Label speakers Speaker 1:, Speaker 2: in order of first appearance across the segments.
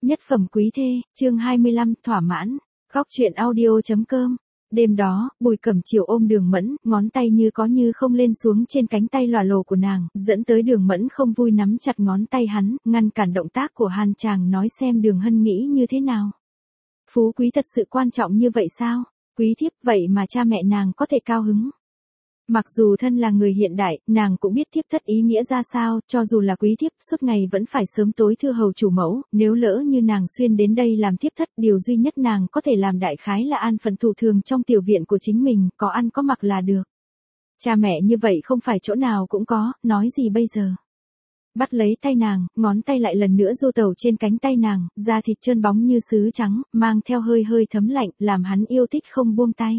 Speaker 1: Nhất phẩm quý thê, chương 25, thỏa mãn. Góc truyện audio.com. Đêm đó, Bùi Cẩm Chiều ôm Đường Mẫn, ngón tay như có như không lên xuống trên cánh tay lòa lồ của nàng, dẫn tới Đường Mẫn không vui nắm chặt ngón tay hắn, ngăn cản động tác của Hàn chàng, nói xem Đường Hân nghĩ như thế nào. Phú quý thật sự quan trọng như vậy sao? Quý thiếp vậy mà cha mẹ nàng có thể cao hứng. Mặc dù thân là người hiện đại, nàng cũng biết thiếp thất ý nghĩa ra sao, cho dù là quý thiếp, suốt ngày vẫn phải sớm tối thưa hầu chủ mẫu, nếu lỡ như nàng xuyên đến đây làm thiếp thất, điều duy nhất nàng có thể làm đại khái là an phận thủ thường trong tiểu viện của chính mình, có ăn có mặc là được. Cha mẹ như vậy không phải chỗ nào cũng có, nói gì bây giờ. Bắt lấy tay nàng, ngón tay lại lần nữa du tẩu trên cánh tay nàng, da thịt trơn bóng như sứ trắng, mang theo hơi hơi thấm lạnh, làm hắn yêu thích không buông tay.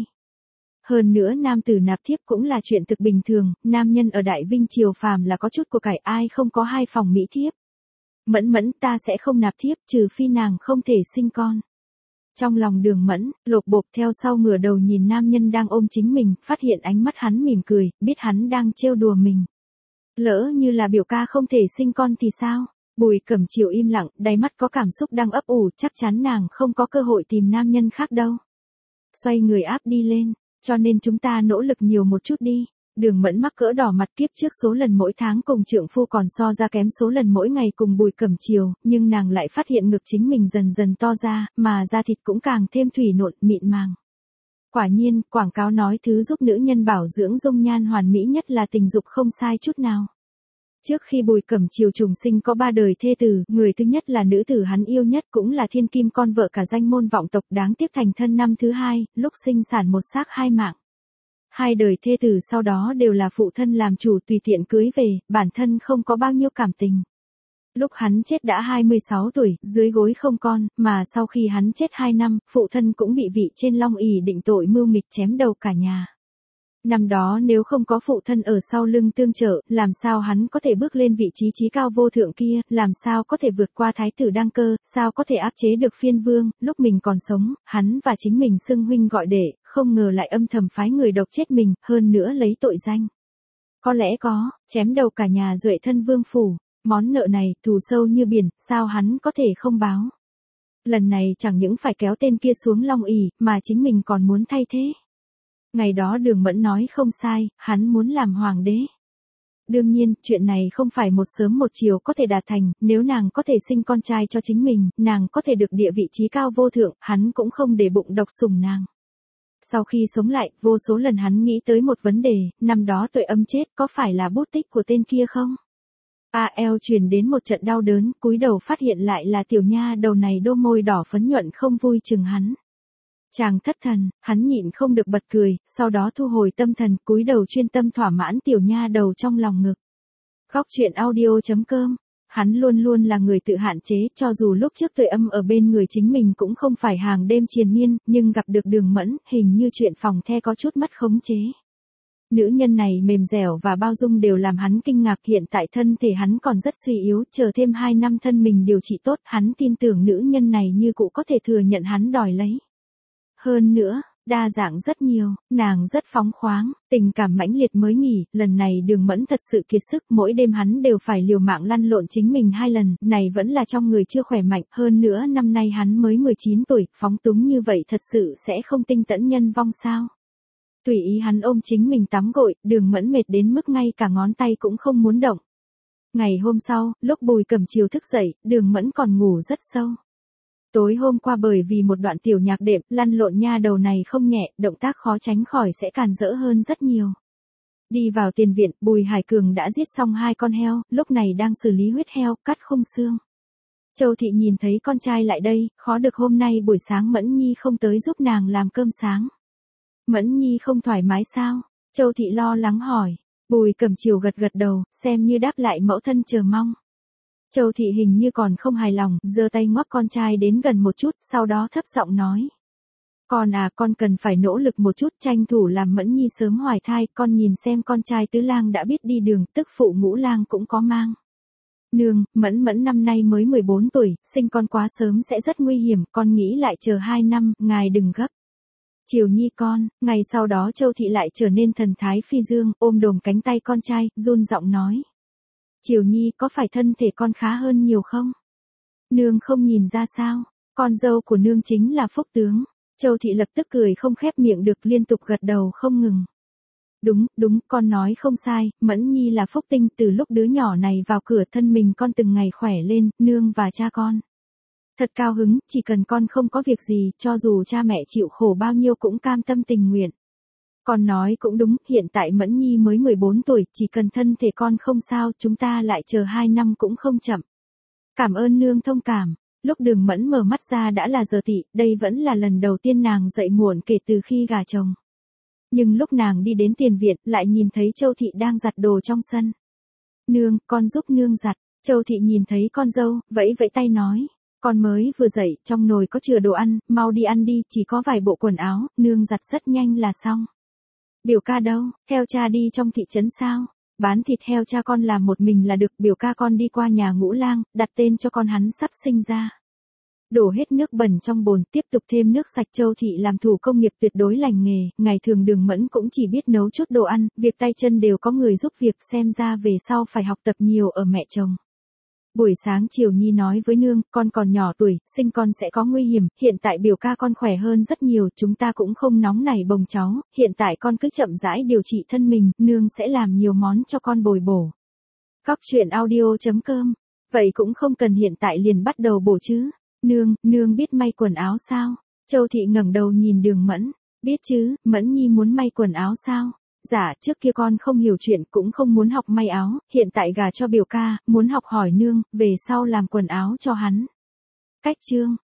Speaker 1: Hơn nữa nam tử nạp thiếp cũng là chuyện thực bình thường, nam nhân ở Đại Vinh Triều phàm là có chút của cải, ai không có hai phòng mỹ thiếp. Mẫn mẫn, ta sẽ không nạp thiếp, trừ phi nàng không thể sinh con. Trong lòng Đường Mẫn, lột bột theo sau ngửa đầu nhìn nam nhân đang ôm chính mình, phát hiện ánh mắt hắn mỉm cười, biết hắn đang trêu đùa mình. Lỡ như là biểu ca không thể sinh con thì sao? Bùi Cẩm Chiều im lặng, đáy mắt có cảm xúc đang ấp ủ, chắc chắn nàng không có cơ hội tìm nam nhân khác đâu. Xoay người áp đi lên. Cho nên chúng ta nỗ lực nhiều một chút đi. Đường Mẫn mắc cỡ đỏ mặt, kiếp trước số lần mỗi tháng cùng trượng phu còn so ra kém số lần mỗi ngày cùng Bùi Cẩm Chiều, nhưng nàng lại phát hiện ngực chính mình dần dần to ra, mà da thịt cũng càng thêm thủy nộn, mịn màng. Quả nhiên, quảng cáo nói thứ giúp nữ nhân bảo dưỡng dung nhan hoàn mỹ nhất là tình dục không sai chút nào. Trước khi Bùi Cẩm Chiều trùng sinh có 3 đời thê tử, người thứ nhất là nữ tử hắn yêu nhất, cũng là thiên kim con vợ cả danh môn vọng tộc, đáng tiếc thành thân năm thứ 2, lúc sinh sản một xác 2 mạng. 2 đời thê tử sau đó đều là phụ thân làm chủ tùy tiện cưới về, bản thân không có bao nhiêu cảm tình. Lúc hắn chết đã 26 tuổi, dưới gối không con, mà sau khi hắn chết 2 năm, phụ thân cũng bị vị trên Long ỷ định tội mưu nghịch chém đầu cả nhà. Năm đó nếu không có phụ thân ở sau lưng tương trợ, làm sao hắn có thể bước lên vị trí chí cao vô thượng kia, làm sao có thể vượt qua thái tử đăng cơ, sao có thể áp chế được phiên vương, lúc mình còn sống, hắn và chính mình xưng huynh gọi đệ, không ngờ lại âm thầm phái người độc chết mình, hơn nữa lấy tội danh. Có lẽ có, chém đầu cả nhà duệ thân vương phủ, món nợ này, thù sâu như biển, sao hắn có thể không báo. Lần này chẳng những phải kéo tên kia xuống Long ỷ, mà chính mình còn muốn thay thế. Ngày đó Đường Mẫn nói không sai, hắn muốn làm hoàng đế. Đương nhiên, chuyện này không phải một sớm một chiều có thể đạt thành, nếu nàng có thể sinh con trai cho chính mình, nàng có thể được địa vị trí cao vô thượng, hắn cũng không để bụng độc sủng nàng. Sau khi sống lại, vô số lần hắn nghĩ tới một vấn đề, năm đó Tuệ Âm chết có phải là bút tích của tên kia không? eo truyền đến một trận đau đớn, cúi đầu phát hiện lại là tiểu nha đầu này, đôi môi đỏ phấn nhuận không vui chừng hắn. Chàng thất thần, hắn nhịn không được bật cười, sau đó thu hồi tâm thần, cúi đầu chuyên tâm thỏa mãn tiểu nha đầu trong lòng ngực. Góc truyện audio.com. Hắn luôn luôn là người tự hạn chế, cho dù lúc trước Tuệ Âm ở bên người chính mình cũng không phải hàng đêm triền miên, nhưng gặp được Đường Mẫn, hình như chuyện phòng the có chút mất khống chế. Nữ nhân này mềm dẻo và bao dung đều làm hắn kinh ngạc, hiện tại thân thể hắn còn rất suy yếu, chờ thêm 2 năm thân mình điều trị tốt, hắn tin tưởng nữ nhân này như cụ có thể thừa nhận hắn đòi lấy. Hơn nữa, đa dạng rất nhiều, nàng rất phóng khoáng, tình cảm mãnh liệt mới nghỉ, lần này Đường Mẫn thật sự kiệt sức, mỗi đêm hắn đều phải liều mạng lăn lộn chính mình 2 lần, này vẫn là trong người chưa khỏe mạnh, hơn nữa năm nay hắn mới 19 tuổi, phóng túng như vậy thật sự sẽ không tinh tẫn nhân vong sao. Tùy ý hắn ôm chính mình tắm gội, Đường Mẫn mệt đến mức ngay cả ngón tay cũng không muốn động. Ngày hôm sau, lúc Bùi Cẩm Chiều thức dậy, Đường Mẫn còn ngủ rất sâu. Tối hôm qua bởi vì một đoạn tiểu nhạc đệm, lăn lộn nha đầu này không nhẹ, động tác khó tránh khỏi sẽ càn rỡ hơn rất nhiều. Đi vào tiền viện, Bùi Hải Cường đã giết xong 2 con heo, lúc này đang xử lý huyết heo, cắt khung xương. Châu Thị nhìn thấy con trai lại đây, khó được hôm nay buổi sáng Mẫn Nhi không tới giúp nàng làm cơm sáng. Mẫn Nhi không thoải mái sao? Châu Thị lo lắng hỏi. Bùi Cẩm Chiều gật gật đầu, xem như đáp lại mẫu thân chờ mong. Châu Thị hình như còn không hài lòng, giơ tay ngoắc con trai đến gần một chút, sau đó thấp giọng nói. Con à, con cần phải nỗ lực một chút, tranh thủ làm Mẫn Nhi sớm hoài thai, con nhìn xem con trai tứ lang đã biết đi đường, tức phụ ngũ lang cũng có mang. Nương, Mẫn Mẫn năm nay mới 14 tuổi, sinh con quá sớm sẽ rất nguy hiểm, con nghĩ lại chờ 2 năm, ngài đừng gấp. Chiều Nhi con, ngày sau đó Châu Thị lại trở nên thần thái phi dương, ôm đồm cánh tay con trai, run giọng nói. Chiều Nhi, có phải thân thể con khá hơn nhiều không? Nương không nhìn ra sao, con dâu của nương chính là Phúc tướng. Châu Thị lập tức cười không khép miệng được, liên tục gật đầu không ngừng. Đúng, con nói không sai, Mẫn Nhi là phúc tinh, từ lúc đứa nhỏ này vào cửa thân mình con từng ngày khỏe lên, nương và cha con. Thật cao hứng, chỉ cần con không có việc gì, cho dù cha mẹ chịu khổ bao nhiêu cũng cam tâm tình nguyện. Con nói cũng đúng, hiện tại Mẫn Nhi mới 14 tuổi, chỉ cần thân thể con không sao, chúng ta lại chờ 2 năm cũng không chậm. Cảm ơn nương thông cảm. Lúc Đường Mẫn mở mắt ra đã là giờ Tỵ, đây vẫn là lần đầu tiên nàng dậy muộn kể từ khi gả chồng. Nhưng lúc nàng đi đến tiền viện, lại nhìn thấy Châu Thị đang giặt đồ trong sân. Nương, con giúp nương giặt. Châu Thị nhìn thấy con dâu, vẫy vẫy tay nói. Con mới vừa dậy, trong nồi có chừa đồ ăn, mau đi ăn đi, chỉ có vài bộ quần áo, nương giặt rất nhanh là xong. Biểu ca đâu, theo cha đi trong thị trấn sao? Bán thịt heo cha con làm một mình là được, biểu ca con đi qua nhà Ngũ Lang, đặt tên cho con hắn sắp sinh ra. Đổ hết nước bẩn trong bồn, tiếp tục thêm nước sạch. Châu Thị làm thủ công nghiệp tuyệt đối lành nghề, ngày thường Đường Mẫn cũng chỉ biết nấu chút đồ ăn, việc tay chân đều có người giúp việc, xem ra về sau phải học tập nhiều ở mẹ chồng. Buổi sáng chiều Nhi nói với nương, con còn nhỏ tuổi, sinh con sẽ có nguy hiểm, hiện tại biểu ca con khỏe hơn rất nhiều, chúng ta cũng không nóng nảy bồng cháu, hiện tại con cứ chậm rãi điều trị thân mình, nương sẽ làm nhiều món cho con bồi bổ. Góc truyện audio.com. Vậy cũng không cần hiện tại liền bắt đầu bổ chứ. Nương biết may quần áo sao? Châu Thị ngẩng đầu nhìn Đường Mẫn. Biết chứ, Mẫn Nhi muốn may quần áo sao? Dạ, trước kia con không hiểu chuyện, cũng không muốn học may áo, hiện tại gả cho biểu ca, muốn học hỏi nương, về sau làm quần áo cho hắn. Cách chương.